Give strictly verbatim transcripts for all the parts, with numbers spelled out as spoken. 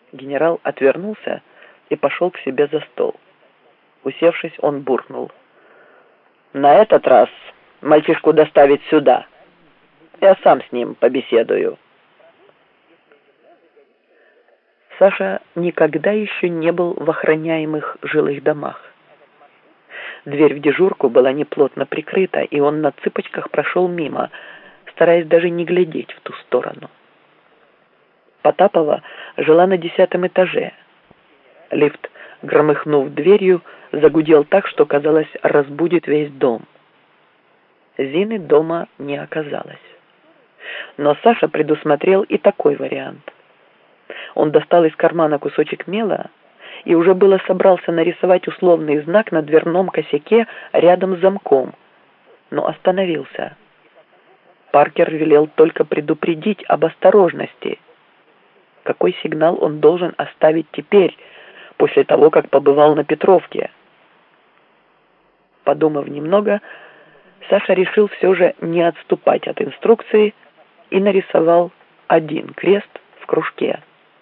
Генерал отвернулся и пошел к себе за стол. Усевшись, он буркнул: «На этот раз мальчишку доставить сюда. Я сам с ним побеседую». Саша никогда еще не был в охраняемых жилых домах. Дверь в дежурку была неплотно прикрыта, и он на цыпочках прошел мимо, стараясь даже не глядеть в ту сторону. Потапова жила на десятом этаже. Лифт, громыхнув дверью, загудел так, что, казалось, разбудит весь дом. Зины дома не оказалось. Но Саша предусмотрел и такой вариант. Он достал из кармана кусочек мела и уже было собрался нарисовать условный знак на дверном косяке рядом с замком, но остановился. Паркер велел только предупредить об осторожности. Какой сигнал он должен оставить теперь, после того, как побывал на Петровке? Подумав немного, Саша решил все же не отступать от инструкции и нарисовал один крест в кружке.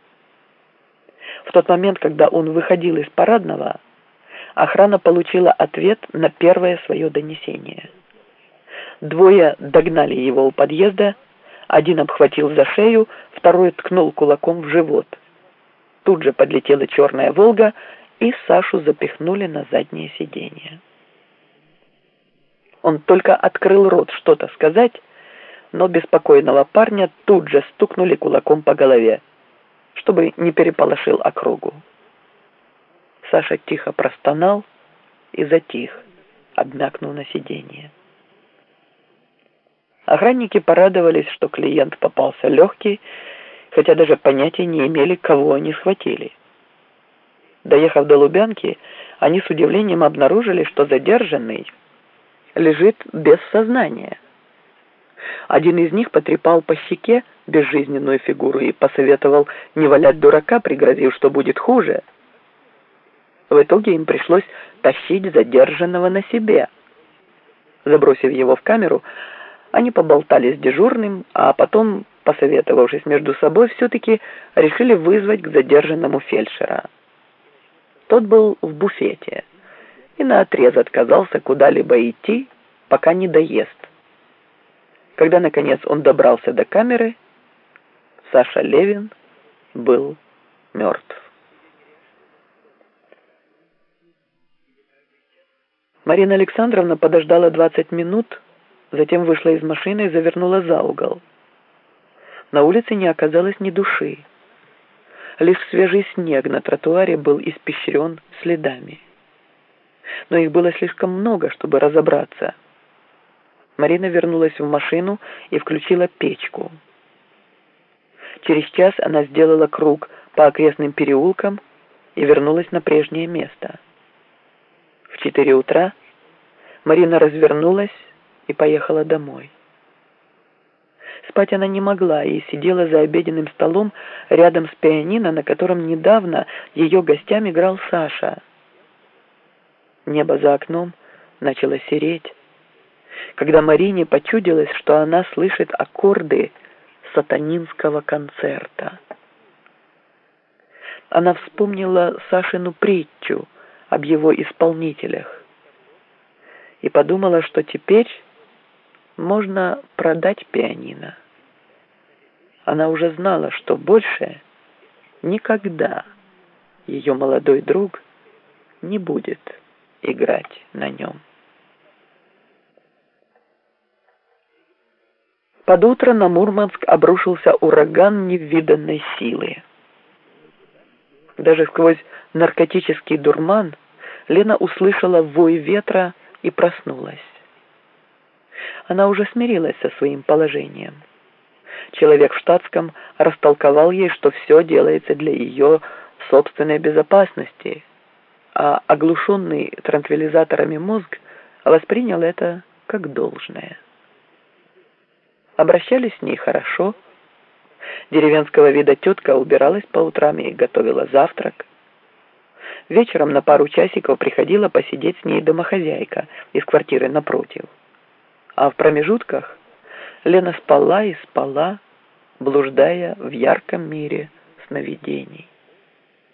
В тот момент, когда он выходил из парадного, охрана получила ответ на первое свое донесение. Двое догнали его у подъезда, один обхватил за шею, второй ткнул кулаком в живот. Тут же подлетела черная «Волга», и Сашу запихнули на заднее сиденье. Он только открыл рот что-то сказать, но беспокойного парня тут же стукнули кулаком по голове, чтобы не переполошил округу. Саша тихо простонал и затих, обмякнув на сиденье. Охранники порадовались, что клиент попался легкий, хотя даже понятия не имели, кого они схватили. Доехав до Лубянки, они с удивлением обнаружили, что задержанный лежит без сознания. Один из них потрепал по щеке безжизненную фигуру и посоветовал не валять дурака, пригрозив, что будет хуже. В итоге им пришлось тащить задержанного на себе. Забросив его в камеру, они поболтали с дежурным, а потом, посоветовавшись между собой, все-таки решили вызвать к задержанному фельдшера. Тот был в буфете и наотрез отказался куда-либо идти, пока не доест. Когда, наконец, он добрался до камеры, Саша Левин был мертв. Марина Александровна подождала двадцать минут, затем вышла из машины и завернула за угол. На улице не оказалось ни души. Лишь свежий снег на тротуаре был испещрен следами. Но их было слишком много, чтобы разобраться. Марина вернулась в машину и включила печку. Через час она сделала круг по окрестным переулкам и вернулась на прежнее место. В четыре утра Марина развернулась и поехала домой. Спать она не могла и сидела за обеденным столом рядом с пианино, на котором недавно ее гостям играл Саша. Небо за окном начало сереть, когда Марине почудилось, что она слышит аккорды сатанинского концерта. Она вспомнила Сашину притчу об его исполнителях и подумала, что теперь можно продать пианино. Она уже знала, что больше никогда ее молодой друг не будет играть на нем. Под утро на Мурманск обрушился ураган невиданной силы. Даже сквозь наркотический дурман Лена услышала вой ветра и проснулась. Она уже смирилась со своим положением. Человек в штатском растолковал ей, что все делается для ее собственной безопасности, а оглушенный транквилизаторами мозг воспринял это как должное. Обращались с ней хорошо. Деревенского вида тетка убиралась по утрам и готовила завтрак. Вечером на пару часиков приходила посидеть с ней домохозяйка из квартиры напротив. А в промежутках Лена спала и спала, блуждая в ярком мире сновидений.